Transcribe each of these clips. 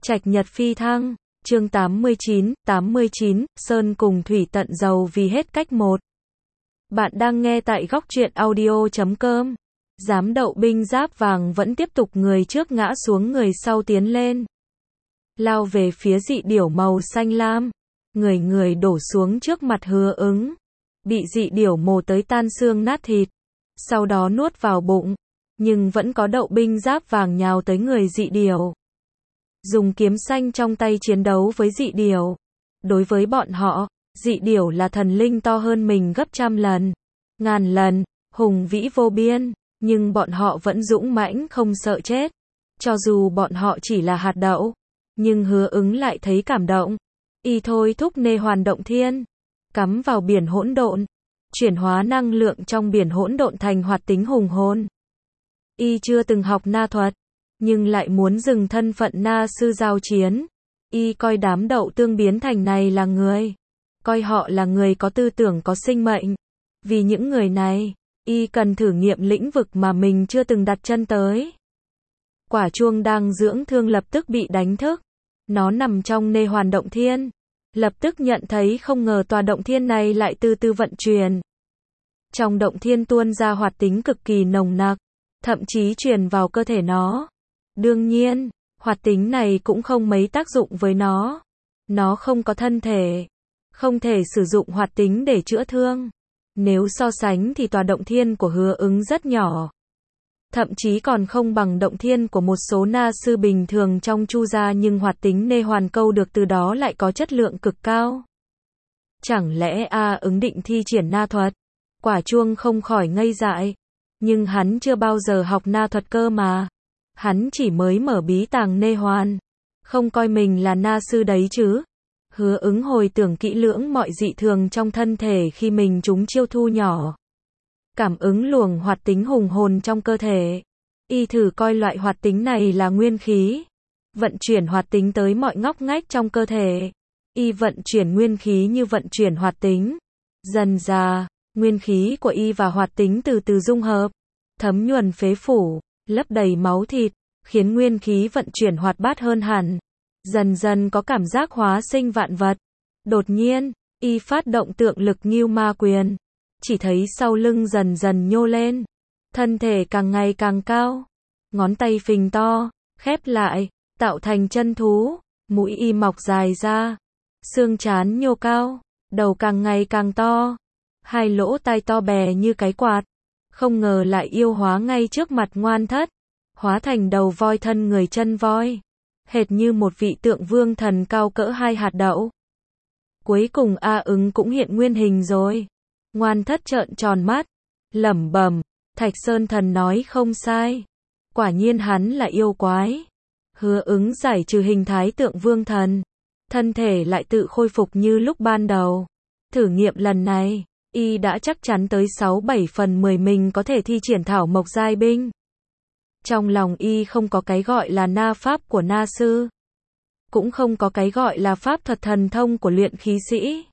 Trạch Nhật phi thăng, chương 89, Sơn cùng Thủy tận dầu vì hết cách một. Bạn đang nghe tại góc truyện audio.com. Giám đậu binh giáp vàng vẫn tiếp tục người trước ngã xuống người sau tiến lên. Lao về phía dị điểu màu xanh lam. Người đổ xuống trước mặt Hứa Ứng. Bị dị điểu mổ tới tan xương nát thịt. Sau đó nuốt vào bụng. Nhưng vẫn có đậu binh giáp vàng nhào tới người dị điểu. Dùng kiếm xanh trong tay chiến đấu với dị điểu. Đối với bọn họ, dị điểu là thần linh to hơn mình gấp trăm lần, ngàn lần, hùng vĩ vô biên, nhưng bọn họ vẫn dũng mãnh không sợ chết. Cho dù bọn họ chỉ là hạt đậu, nhưng Hứa Ứng lại thấy cảm động. Y thôi thúc nê hoàn động thiên, cắm vào biển hỗn độn, chuyển hóa năng lượng trong biển hỗn độn thành hoạt tính hùng hồn. Y chưa từng học na thuật, nhưng lại muốn dừng thân phận na sư giao chiến. Y coi đám đậu tương biến thành này là người, coi họ là người có tư tưởng có sinh mệnh. Vì những người này, Y cần thử nghiệm lĩnh vực mà mình chưa từng đặt chân tới. Quả chuông đang dưỡng thương lập tức bị đánh thức. Nó nằm trong nê hoàn động thiên. Lập tức nhận thấy không ngờ tòa động thiên này lại từ từ vận chuyển. Trong động thiên tuôn ra hoạt tính cực kỳ nồng nặc, thậm chí truyền vào cơ thể nó. Đương nhiên, hoạt tính này cũng không mấy tác dụng với nó. Nó không có thân thể, không thể sử dụng hoạt tính để chữa thương. Nếu so sánh thì tòa động thiên của Hứa Ứng rất nhỏ. Thậm chí còn không bằng động thiên của một số na sư bình thường trong Chu gia, nhưng hoạt tính nê hoàn câu được từ đó lại có chất lượng cực cao. Chẳng lẽ Ứng định thi triển na thuật? Quả chuông không khỏi ngây dại. Nhưng hắn chưa bao giờ học na thuật cơ mà. Hắn chỉ mới mở bí tàng nê hoàn. Không coi mình là na sư đấy chứ. Hứa Ứng hồi tưởng kỹ lưỡng mọi dị thường trong thân thể khi mình trúng chiêu thu nhỏ. Cảm ứng luồng hoạt tính hùng hồn trong cơ thể. Y thử coi loại hoạt tính này là nguyên khí. Vận chuyển hoạt tính tới mọi ngóc ngách trong cơ thể. Y vận chuyển nguyên khí như vận chuyển hoạt tính. Dần dà, nguyên khí của Y và hoạt tính từ từ dung hợp, thấm nhuần phế phủ, lấp đầy máu thịt, khiến nguyên khí vận chuyển hoạt bát hơn hẳn. Dần dần có cảm giác hóa sinh vạn vật. Đột nhiên, Y phát động tượng lực Ngưu Ma Quyền. Chỉ thấy sau lưng dần dần nhô lên. Thân thể càng ngày càng cao. Ngón tay phình to, khép lại, tạo thành chân thú. Mũi Y mọc dài ra. Xương trán nhô cao. Đầu càng ngày càng to. Hai lỗ tai to bè như cái quạt. Không ngờ lại yêu hóa ngay trước mặt Ngoan Thất. Hóa thành đầu voi thân người chân voi. Hệt như một vị tượng vương thần cao cỡ 2 hạt đậu. Cuối cùng Ứng cũng hiện nguyên hình rồi. Ngoan Thất trợn tròn mắt, lẩm bẩm, Thạch Sơn thần nói không sai. Quả nhiên hắn là yêu quái. Hứa Ứng giải trừ hình thái tượng vương thần. Thân thể lại tự khôi phục như lúc ban đầu. Thử nghiệm lần này, Y đã chắc chắn tới 6-7 phần 10 mình có thể thi triển thảo mộc giai binh. Trong lòng Y không có cái gọi là na pháp của na sư. Cũng không có cái gọi là pháp thuật thần thông của luyện khí sĩ.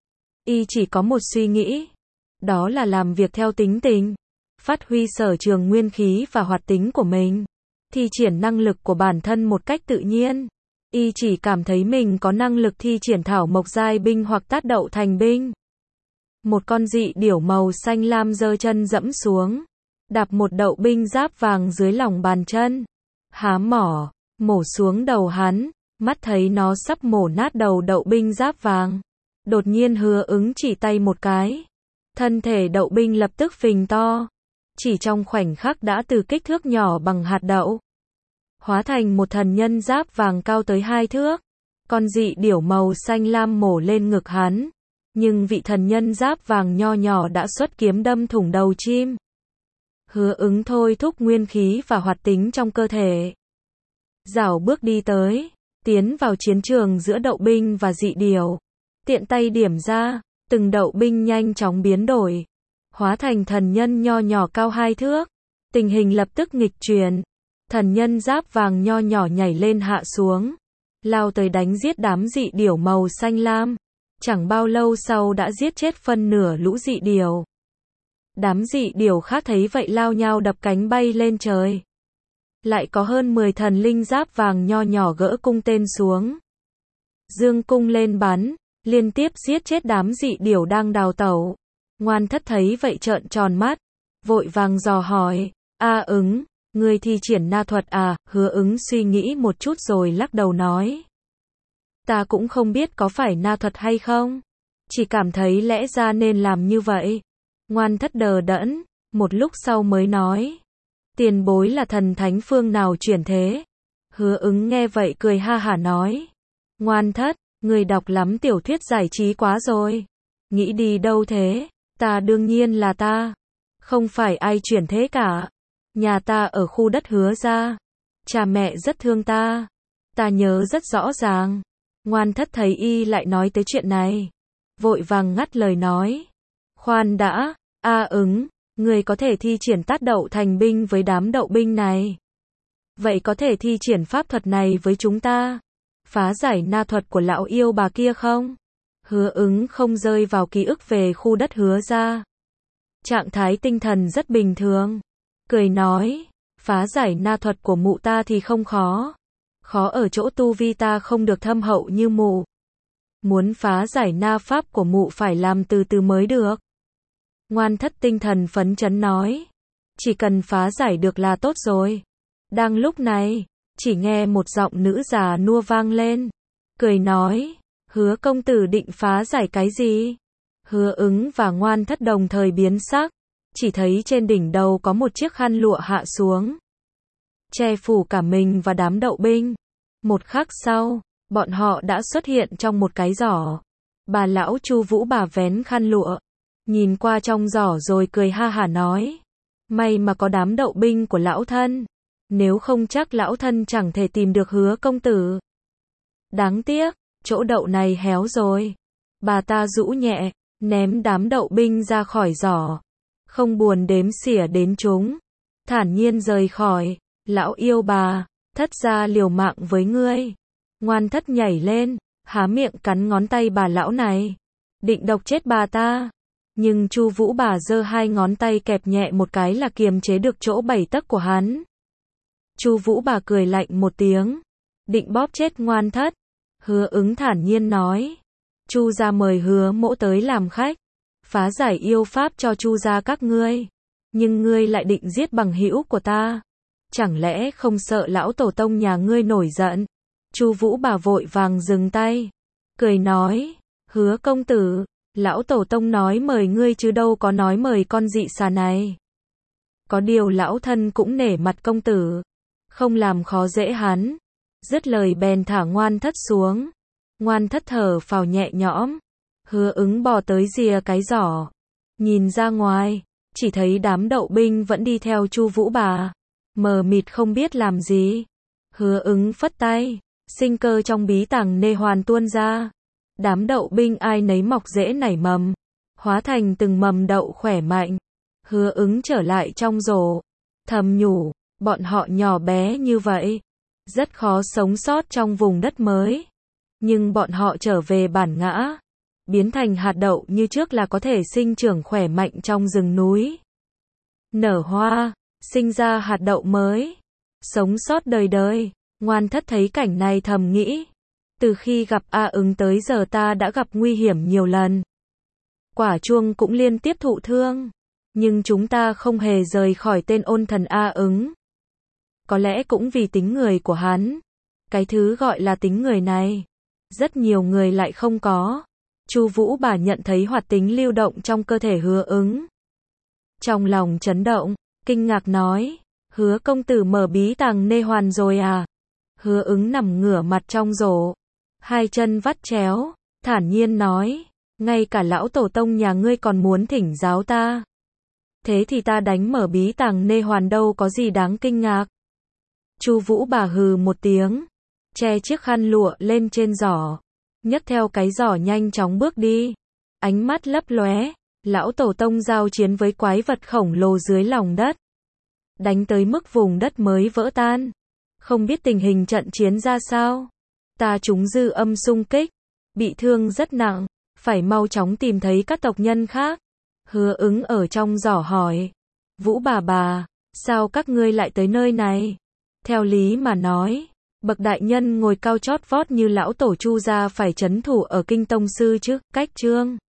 Y chỉ có một suy nghĩ. Đó là làm việc theo tính tình. Phát huy sở trường nguyên khí và hoạt tính của mình. Thi triển năng lực của bản thân một cách tự nhiên. Y chỉ cảm thấy mình có năng lực thi triển thảo mộc giai binh hoặc tát đậu thành binh. Một con dị điểu màu xanh lam giơ chân dẫm xuống. Đạp một đậu binh giáp vàng dưới lòng bàn chân. Há mỏ, mổ xuống đầu hắn. Mắt thấy nó sắp mổ nát đầu đậu binh giáp vàng. Đột nhiên Hứa Ứng chỉ tay một cái. Thân thể đậu binh lập tức phình to. Chỉ trong khoảnh khắc đã từ kích thước nhỏ bằng hạt đậu. Hóa thành một thần nhân giáp vàng cao tới 2 thước. Con dị điểu màu xanh lam mổ lên ngực hắn. Nhưng vị thần nhân giáp vàng nho nhỏ đã xuất kiếm đâm thủng đầu chim. Hứa Ứng thôi thúc nguyên khí và hoạt tính trong cơ thể. Rảo bước đi tới. Tiến vào chiến trường giữa đậu binh và dị điểu. Tiện tay điểm ra, từng đậu binh nhanh chóng biến đổi. Hóa thành thần nhân nho nhỏ cao 2 thước. Tình hình lập tức nghịch chuyển. Thần nhân giáp vàng nho nhỏ nhảy lên hạ xuống. Lao tới đánh giết đám dị điểu màu xanh lam. Chẳng bao lâu sau đã giết chết phân nửa lũ dị điểu. Đám dị điểu khác thấy vậy lao nhau đập cánh bay lên trời. lại có hơn 10 thần linh giáp vàng nho nhỏ gỡ cung tên xuống. Dương cung lên bắn, liên tiếp giết chết đám dị điểu đang đào tẩu. Ngoan Thất thấy vậy trợn tròn mắt, vội vàng dò hỏi, A Ứng, ngươi thi triển na thuật à? Hứa Ứng suy nghĩ một chút rồi lắc đầu nói, ta cũng không biết có phải na thuật hay không, chỉ cảm thấy lẽ ra nên làm như vậy. Ngoan Thất đờ đẫn, một lúc sau mới nói, tiền bối là thần thánh phương nào chuyển thế? Hứa Ứng nghe vậy cười ha hả nói, Ngoan Thất, người đọc lắm tiểu thuyết giải trí quá rồi. Nghĩ đi đâu thế? Ta đương nhiên là ta. Không phải ai chuyển thế cả. Nhà ta ở khu đất Hứa gia. Cha mẹ rất thương ta. Ta nhớ rất rõ ràng. Ngoan Thất thấy y lại nói tới chuyện này, vội vàng ngắt lời nói, khoan đã, A Ứng, người có thể thi triển Tát Đậu Thành binh với đám đậu binh này. Vậy có thể thi triển pháp thuật này với chúng ta, phá giải na thuật của lão yêu bà kia không? Hứa Ứng không rơi vào ký ức về khu đất Hứa gia. Trạng thái tinh thần rất bình thường. Cười nói, phá giải na thuật của mụ ta thì không khó. Khó ở chỗ tu vi ta không được thâm hậu như mụ. Muốn phá giải na pháp của mụ phải làm từ từ mới được. Ngoan Thất tinh thần phấn chấn nói, chỉ cần phá giải được là tốt rồi. Đang lúc này, chỉ nghe một giọng nữ già nua vang lên, cười nói, Hứa công tử định phá giải cái gì? Hứa Ứng và Ngoan Thất đồng thời biến sắc, chỉ thấy trên đỉnh đầu có một chiếc khăn lụa hạ xuống, che phủ cả mình và đám đậu binh. Một khắc sau, bọn họ đã xuất hiện trong một cái giỏ. Bà lão Chu Vũ bà vén khăn lụa, nhìn qua trong giỏ rồi cười ha hả nói, may mà có đám đậu binh của lão thân, nếu không chắc lão thân chẳng thể tìm được Hứa công tử. Đáng tiếc, chỗ đậu này héo rồi. Bà ta rũ nhẹ, ném đám đậu binh ra khỏi giỏ, không buồn đếm xỉa đến chúng, thản nhiên rời khỏi. Lão yêu bà, Thất gia liều mạng với ngươi. Ngoan Thất nhảy lên, há miệng cắn ngón tay bà lão này, định độc chết bà ta. Nhưng Chu Vũ bà giơ hai ngón tay kẹp nhẹ một cái là kiềm chế được chỗ 7 tấc của hắn. Chu Vũ bà cười lạnh một tiếng, định bóp chết Ngoan Thất. Hứa Ứng thản nhiên nói, Chu gia mời Hứa mỗ tới làm khách, phá giải yêu pháp cho Chu gia các ngươi, nhưng ngươi lại định giết bằng hữu của ta, chẳng lẽ không sợ lão tổ tông nhà ngươi nổi giận? Chu Vũ bà vội vàng dừng tay, cười nói, Hứa công tử, lão tổ tông nói mời ngươi chứ đâu có nói mời con dị xà này. Có điều lão thân cũng nể mặt công tử, không làm khó dễ hắn. Dứt lời bèn thả Ngoan Thất xuống. Ngoan Thất thở phào nhẹ nhõm. Hứa Ứng bò tới rìa cái giỏ, nhìn ra ngoài, chỉ thấy đám đậu binh vẫn đi theo Chu Vũ bà, mờ mịt không biết làm gì. Hứa Ứng phất tay, sinh cơ trong bí tàng nê hoàn tuôn ra. Đám đậu binh ai nấy mọc rễ nảy mầm, hóa thành từng mầm đậu khỏe mạnh. Hứa Ứng trở lại trong rổ, thầm nhủ, bọn họ nhỏ bé như vậy, rất khó sống sót trong vùng đất mới. Nhưng bọn họ trở về bản ngã, biến thành hạt đậu như trước là có thể sinh trưởng khỏe mạnh trong rừng núi. Nở hoa, sinh ra hạt đậu mới, sống sót đời đời. Ngoan Thất thấy cảnh này thầm nghĩ, từ khi gặp A Ứng tới giờ ta đã gặp nguy hiểm nhiều lần. Quả chuông cũng liên tiếp thụ thương, nhưng chúng ta không hề rời khỏi tên ôn thần A Ứng. Có lẽ cũng vì tính người của hắn. Cái thứ gọi là tính người này, rất nhiều người lại không có. Chu Vũ bà nhận thấy hoạt tính lưu động trong cơ thể Hứa Ứng. Trong lòng chấn động, kinh ngạc nói, Hứa công tử mở bí tàng nê hoàn rồi à? Hứa Ứng nằm ngửa mặt trong rổ, hai chân vắt chéo, thản nhiên nói, ngay cả lão tổ tông nhà ngươi còn muốn thỉnh giáo ta. Thế thì ta đánh mở bí tàng nê hoàn đâu có gì đáng kinh ngạc. Chu Vũ bà hừ một tiếng, che chiếc khăn lụa lên trên giỏ, nhấc theo cái giỏ nhanh chóng bước đi. Ánh mắt lấp lóe, lão tổ tông giao chiến với quái vật khổng lồ dưới lòng đất, đánh tới mức vùng đất mới vỡ tan. Không biết tình hình trận chiến ra sao. Ta trúng dư âm xung kích, bị thương rất nặng, phải mau chóng tìm thấy các tộc nhân khác. Hứa Ứng ở trong giỏ hỏi, Vũ bà, sao các ngươi lại tới nơi này? Theo lý mà nói, bậc đại nhân ngồi cao chót vót như lão tổ Chu gia phải trấn thủ ở kinh tông sư chứ, cách chương